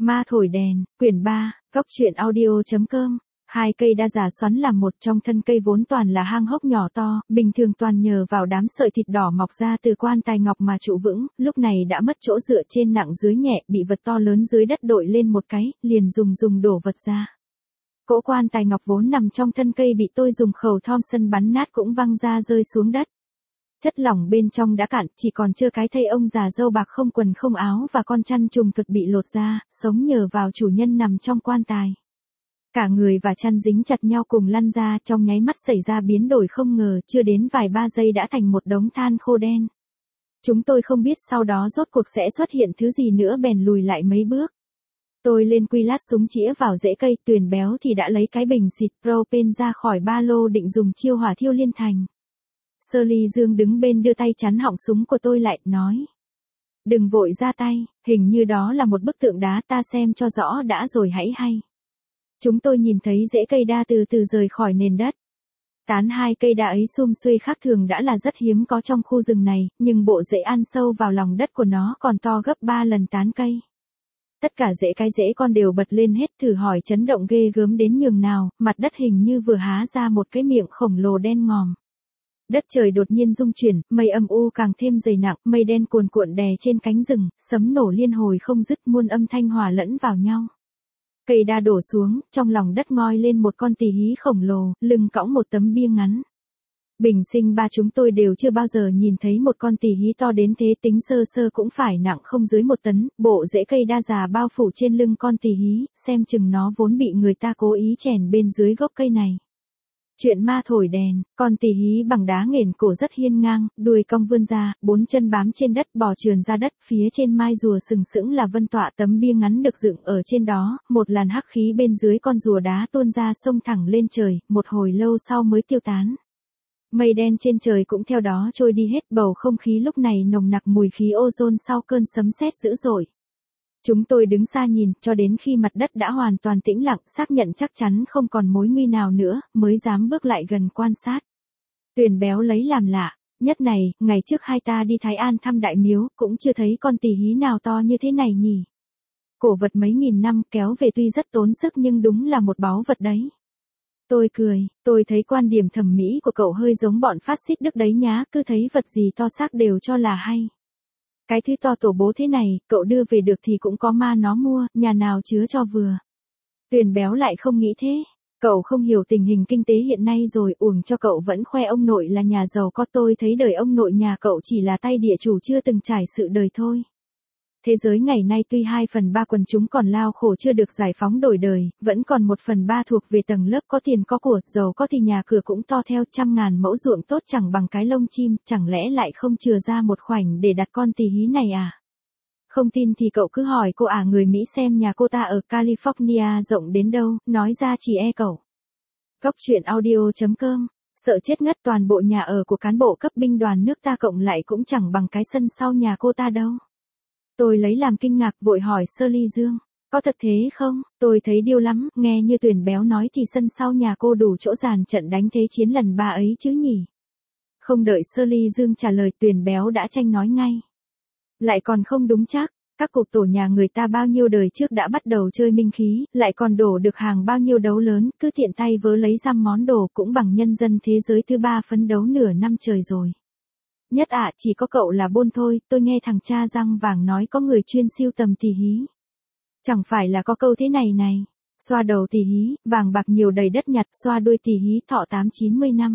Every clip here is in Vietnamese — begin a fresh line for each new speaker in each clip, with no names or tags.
Ma thổi đèn, quyển 3, góc truyện audio.com. Hai cây đa già xoắn làm một, trong thân cây vốn toàn là hang hốc nhỏ to, bình thường toàn nhờ vào đám sợi thịt đỏ mọc ra từ quan tài ngọc mà trụ vững, lúc này đã mất chỗ dựa, trên nặng dưới nhẹ, bị vật to lớn dưới đất đội lên một cái, liền dùng đổ vật ra. Cỗ quan tài ngọc vốn nằm trong thân cây bị tôi dùng khẩu Thompson bắn nát cũng văng ra rơi xuống đất. Chất lỏng bên trong đã cạn, chỉ còn trơ cái thây ông già râu bạc không quần không áo và con chăn trùng thuật bị lột ra, sống nhờ vào chủ nhân nằm trong quan tài. Cả người và chăn dính chặt nhau cùng lăn ra, trong nháy mắt xảy ra biến đổi không ngờ, chưa đến vài ba giây đã thành một đống than khô đen. Chúng tôi không biết sau đó rốt cuộc sẽ xuất hiện thứ gì nữa, bèn lùi lại mấy bước. Tôi lên quy lát súng chĩa vào rễ cây, Tuyền Béo thì đã lấy cái bình xịt propane ra khỏi ba lô định dùng chiêu hỏa thiêu liên thành. Shirley Dương đứng bên đưa tay chắn họng súng của tôi lại, nói: "Đừng vội ra tay, hình như đó là một bức tượng đá, ta xem cho rõ đã rồi hãy hay." Chúng tôi nhìn thấy rễ cây đa từ từ rời khỏi nền đất. Tán hai cây đa ấy sum xuê khác thường đã là rất hiếm có trong khu rừng này, nhưng bộ rễ ăn sâu vào lòng đất của nó còn to gấp 3 lần tán cây. Tất cả rễ con đều bật lên hết, thử hỏi chấn động ghê gớm đến nhường nào, mặt đất hình như vừa há ra một cái miệng khổng lồ đen ngòm. Đất trời đột nhiên rung chuyển, mây âm u càng thêm dày nặng, mây đen cuồn cuộn đè trên cánh rừng, sấm nổ liên hồi không dứt, muôn âm thanh hòa lẫn vào nhau. Cây đa đổ xuống, trong lòng đất ngoi lên một con tỳ hí khổng lồ, lưng cõng một tấm bia ngắn. Bình sinh ba chúng tôi đều chưa bao giờ nhìn thấy một con tỳ hí to đến thế, tính sơ cũng phải nặng không dưới 1 tấn, bộ rễ cây đa già bao phủ trên lưng con tỳ hí, xem chừng nó vốn bị người ta cố ý chèn bên dưới gốc cây này. Chuyện ma thổi đèn, con tỳ hí bằng đá nghển cổ rất hiên ngang, đuôi cong vươn ra, 4 chân bám trên đất bò trườn ra đất, phía trên mai rùa sừng sững là vân tọa tấm bia ngắn được dựng ở trên đó, một làn hắc khí bên dưới con rùa đá tuôn ra xông thẳng lên trời, một hồi lâu sau mới tiêu tán. Mây đen trên trời cũng theo đó trôi đi hết, bầu không khí lúc này nồng nặc mùi khí ozone sau cơn sấm sét dữ dội. Chúng tôi đứng xa nhìn, cho đến khi mặt đất đã hoàn toàn tĩnh lặng, xác nhận chắc chắn không còn mối nguy nào nữa, mới dám bước lại gần quan sát. Tuyền Béo lấy làm lạ, nhất này, ngày trước hai ta đi Thái An thăm đại miếu, cũng chưa thấy con tỳ hí nào to như thế này nhỉ. Cổ vật mấy nghìn năm kéo về tuy rất tốn sức nhưng đúng là một báu vật đấy. Tôi cười, tôi thấy quan điểm thẩm mỹ của cậu hơi giống bọn phát xít Đức đấy nhá, cứ thấy vật gì to xác đều cho là hay. Cái thứ to tổ bố thế này, cậu đưa về được thì cũng có ma nó mua, nhà nào chứa cho vừa. Tuyền Béo lại không nghĩ thế. Cậu không hiểu tình hình kinh tế hiện nay rồi, uổng cho cậu vẫn khoe ông nội là nhà giàu có, tôi thấy đời ông nội nhà cậu chỉ là tay địa chủ chưa từng trải sự đời thôi. Thế giới ngày nay tuy 2/3 quần chúng còn lao khổ chưa được giải phóng đổi đời, vẫn còn 1/3 thuộc về tầng lớp có tiền có của, giàu có thì nhà cửa cũng to theo, 100.000 mẫu ruộng tốt chẳng bằng cái lông chim, chẳng lẽ lại không chừa ra một khoảnh để đặt con tỳ hí này à? Không tin thì cậu cứ hỏi cô người Mỹ xem nhà cô ta ở California rộng đến đâu, nói ra chỉ e cậu. Góc truyện audio.com. Sợ chết ngất, toàn bộ nhà ở của cán bộ cấp binh đoàn nước ta cộng lại cũng chẳng bằng cái sân sau nhà cô ta đâu. Tôi lấy làm kinh ngạc, vội hỏi Shirley Dương: "Có thật thế không? Tôi thấy điêu lắm, nghe như Tuyền Béo nói thì sân sau nhà cô đủ chỗ dàn trận đánh thế chiến lần 3 ấy chứ nhỉ?" Không đợi Shirley Dương trả lời, Tuyền Béo đã tranh nói ngay: "Lại còn không đúng chắc, các cục tổ nhà người ta bao nhiêu đời trước đã bắt đầu chơi minh khí, lại còn đổ được hàng bao nhiêu đấu lớn, cứ tiện tay vớ lấy dăm món đồ cũng bằng nhân dân thế giới thứ 3 phấn đấu nửa năm trời rồi. Nhất chỉ có cậu là bôn thôi, tôi nghe thằng cha răng vàng nói có người chuyên sưu tầm tỳ hí. Chẳng phải là có câu thế này này, xoa đầu tỳ hí, vàng bạc nhiều đầy đất nhặt, xoa đuôi tỳ hí thọ 8-90 năm.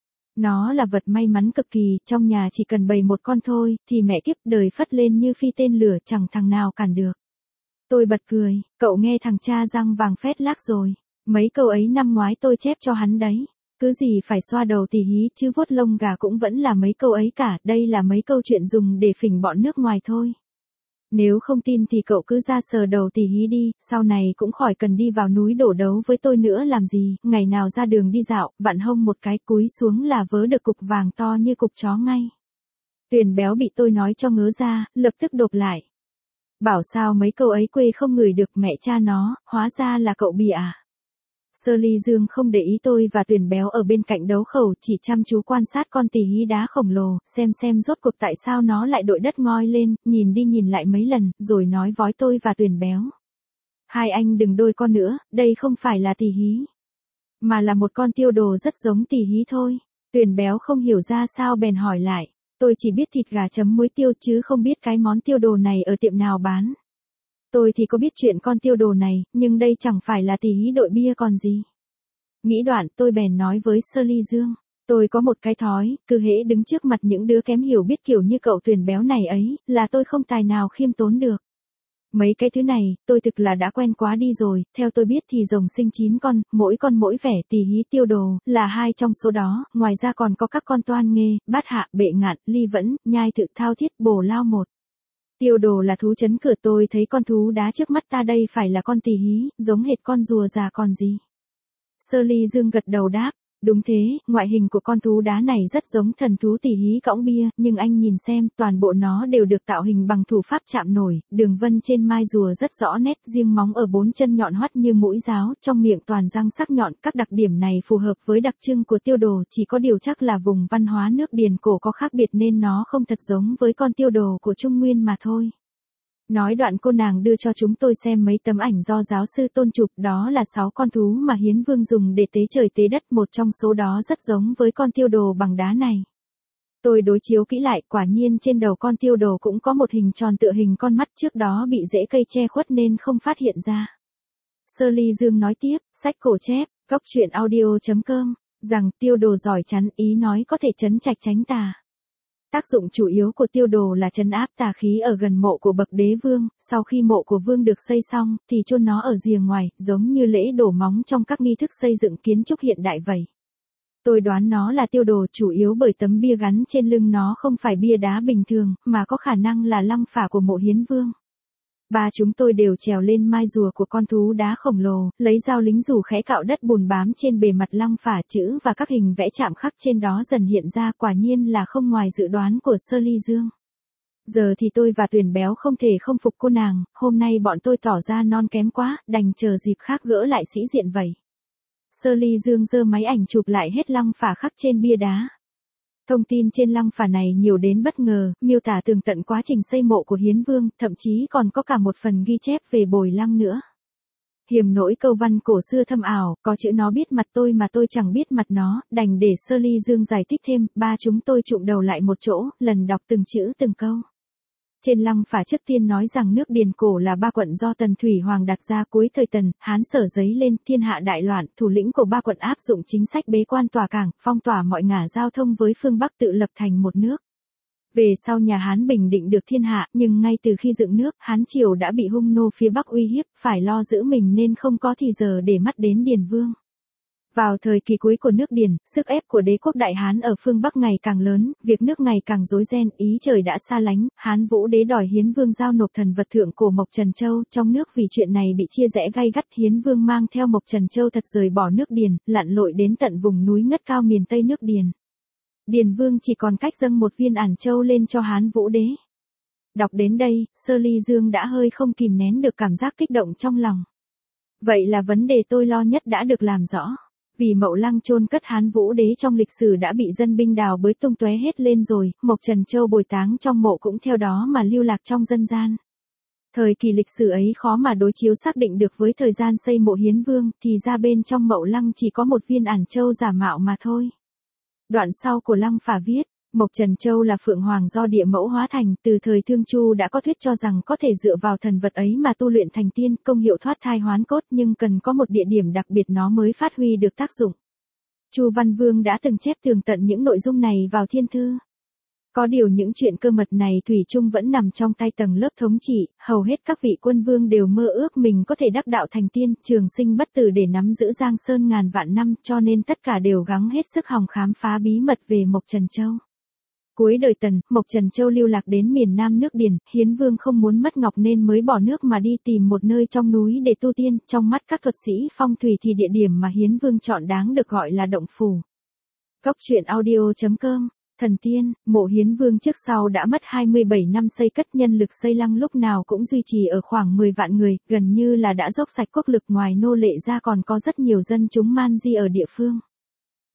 Nó là vật may mắn cực kỳ, trong nhà chỉ cần bày một con thôi, thì mẹ kiếp đời phất lên như phi tên lửa, chẳng thằng nào cản được." Tôi bật cười, cậu nghe thằng cha răng vàng phét lác rồi, mấy câu ấy năm ngoái tôi chép cho hắn đấy. Cứ gì phải xoa đầu tỳ hí chứ vuốt lông gà cũng vẫn là mấy câu ấy cả, đây là mấy câu chuyện dùng để phỉnh bọn nước ngoài thôi. Nếu không tin thì cậu cứ ra sờ đầu tỳ hí đi, sau này cũng khỏi cần đi vào núi đổ đấu với tôi nữa làm gì, ngày nào ra đường đi dạo, vặn hông một cái cúi xuống là vớ được cục vàng to như cục chó ngay. Tuyền Béo bị tôi nói cho ngớ ra, lập tức đột lại. Bảo sao mấy câu ấy quê không ngửi được, mẹ cha nó, hóa ra là cậu bịa à. Shirley Dương không để ý tôi và Tuyền Béo ở bên cạnh đấu khẩu, chỉ chăm chú quan sát con tỳ hí đá khổng lồ, xem rốt cuộc tại sao nó lại đội đất ngoi lên, nhìn đi nhìn lại mấy lần, rồi nói với tôi và Tuyền Béo: Hai anh đừng đôi con nữa, đây không phải là tỳ hí, mà là một con tiêu đồ rất giống tỳ hí thôi. Tuyền béo không hiểu ra sao bèn hỏi lại. Tôi chỉ biết thịt gà chấm muối tiêu chứ không biết cái món tiêu đồ này ở tiệm nào bán. Tôi thì có biết chuyện con tiêu đồ này, nhưng đây chẳng phải là tỳ hí đội bia còn gì. Nghĩ đoạn tôi bèn nói với Sơ Ly Dương. Tôi có một cái thói, cứ hễ đứng trước mặt những đứa kém hiểu biết kiểu như cậu Tuyền béo này ấy, là tôi không tài nào khiêm tốn được. Mấy cái thứ này, tôi thực là đã quen quá đi rồi, theo tôi biết thì rồng sinh 9 con mỗi vẻ tỳ hí tiêu đồ, là 2 trong số đó, ngoài ra còn có các con toan nghê, bát hạ, bệ ngạn, ly vẫn, nhai tự thao thiết, bổ lao một. Tiêu đồ là thú chấn cửa, tôi thấy con thú đá trước mắt ta đây phải là con tỳ hí, giống hệt con rùa già còn gì. Sơ Ly Dương gật đầu đáp. Đúng thế, ngoại hình của con thú đá này rất giống thần thú tỳ hí cõng bia, nhưng anh nhìn xem, toàn bộ nó đều được tạo hình bằng thủ pháp chạm nổi, đường vân trên mai rùa rất rõ nét, riêng móng ở 4 chân nhọn hoắt như mũi giáo, trong miệng toàn răng sắc nhọn, các đặc điểm này phù hợp với đặc trưng của tiêu đồ, chỉ có điều chắc là vùng văn hóa nước Điền cổ có khác biệt nên nó không thật giống với con tiêu đồ của Trung Nguyên mà thôi. Nói đoạn cô nàng đưa cho chúng tôi xem mấy tấm ảnh do giáo sư Tôn chụp, đó là 6 con thú mà Hiến Vương dùng để tế trời tế đất, một trong số đó rất giống với con tiêu đồ bằng đá này. Tôi đối chiếu kỹ lại, quả nhiên trên đầu con tiêu đồ cũng có một hình tròn tựa hình con mắt, trước đó bị rễ cây che khuất nên không phát hiện ra. Sơ Ly Dương nói tiếp, sách cổ chép, goctruyện.audio.com, rằng tiêu đồ giỏi chắn, ý nói có thể trấn trạch tránh tà. Tác dụng chủ yếu của tiêu đồ là trấn áp tà khí ở gần mộ của bậc đế vương, sau khi mộ của vương được xây xong, thì chôn nó ở rìa ngoài, giống như lễ đổ móng trong các nghi thức xây dựng kiến trúc hiện đại vậy. Tôi đoán nó là tiêu đồ chủ yếu bởi tấm bia gắn trên lưng nó không phải bia đá bình thường, mà có khả năng là lăng phả của mộ Hiến Vương. Ba chúng tôi đều trèo lên mai rùa của con thú đá khổng lồ, lấy dao lính rủ khẽ cạo đất bùn bám trên bề mặt lăng phả, chữ và các hình vẽ chạm khắc trên đó dần hiện ra, quả nhiên là không ngoài dự đoán của Sơ Ly Dương. Giờ thì tôi và Tuyền béo không thể không phục cô nàng, hôm nay bọn tôi tỏ ra non kém quá, đành chờ dịp khác gỡ lại sĩ diện vậy. Sơ Ly Dương giơ máy ảnh chụp lại hết lăng phả khắc trên bia đá. Thông tin trên lăng phả này nhiều đến bất ngờ, miêu tả tường tận quá trình xây mộ của Hiến Vương, thậm chí còn có cả một phần ghi chép về bồi lăng nữa. Hiềm nỗi câu văn cổ xưa thâm ảo, có chữ nó biết mặt tôi mà tôi chẳng biết mặt nó, đành để Sơ Ly Dương giải thích thêm, ba chúng tôi chụm đầu lại một chỗ, lần đọc từng chữ từng câu. Trên lăng phả trước tiên nói rằng nước Điền cổ là 3 quận do Tần Thủy Hoàng đặt ra cuối thời Tần, Hán Sở giấy lên, thiên hạ đại loạn, thủ lĩnh của 3 quận áp dụng chính sách bế quan tỏa cảng, phong tỏa mọi ngả giao thông với phương Bắc, tự lập thành một nước. Về sau nhà Hán bình định được thiên hạ, nhưng ngay từ khi dựng nước, Hán Triều đã bị hung nô phía Bắc uy hiếp, phải lo giữ mình nên không có thì giờ để mắt đến Điền Vương. Vào thời kỳ cuối của nước Điền, sức ép của đế quốc Đại Hán ở phương Bắc ngày càng lớn, việc nước ngày càng rối ren, ý trời đã xa lánh, Hán Vũ đế đòi Hiến Vương giao nộp thần vật thượng cổ Mộc Trần Châu, trong nước vì chuyện này bị chia rẽ gay gắt, Hiến Vương mang theo Mộc Trần Châu thật rời bỏ nước Điền, lặn lội đến tận vùng núi ngất cao miền Tây nước Điền. Điền Vương chỉ còn cách dâng một viên ản châu lên cho Hán Vũ đế. Đọc đến đây, Sơ Ly Dương đã hơi không kìm nén được cảm giác kích động trong lòng. Vậy là vấn đề tôi lo nhất đã được làm rõ. Vì mậu lăng chôn cất Hán Vũ đế trong lịch sử đã bị dân binh đào bới tung tóe hết lên rồi, Mộc Trần Châu bồi táng trong mộ cũng theo đó mà lưu lạc trong dân gian. Thời kỳ lịch sử ấy khó mà đối chiếu xác định được với thời gian xây mộ Hiến Vương, thì ra bên trong mậu lăng chỉ có một viên ản châu giả mạo mà thôi. Đoạn sau của lăng phả viết, Mộc Trần Châu là phượng hoàng do địa mẫu hóa thành, từ thời Thương Chu đã có thuyết cho rằng có thể dựa vào thần vật ấy mà tu luyện thành tiên, công hiệu thoát thai hoán cốt, nhưng cần có một địa điểm đặc biệt nó mới phát huy được tác dụng. Chu Văn Vương đã từng chép tường tận những nội dung này vào thiên thư. Có điều những chuyện cơ mật này thủy chung vẫn nằm trong tay tầng lớp thống trị, hầu hết các vị quân vương đều mơ ước mình có thể đắc đạo thành tiên, trường sinh bất tử để nắm giữ Giang Sơn ngàn vạn năm, cho nên tất cả đều gắng hết sức hòng khám phá bí mật về Mộc Trần Châu. Cuối đời Tần, Mộc Trần Châu lưu lạc đến miền Nam nước Điền, Hiến Vương không muốn mất ngọc nên mới bỏ nước mà đi tìm một nơi trong núi để tu tiên, trong mắt các thuật sĩ phong thủy thì địa điểm mà Hiến Vương chọn đáng được gọi là động phủ. Goctruyện.audio.com. Thần tiên, mộ Hiến Vương trước sau đã mất 27 năm xây cất, nhân lực xây lăng lúc nào cũng duy trì ở khoảng 10 vạn người, gần như là đã dốc sạch quốc lực, ngoài nô lệ ra còn có rất nhiều dân chúng man di ở địa phương.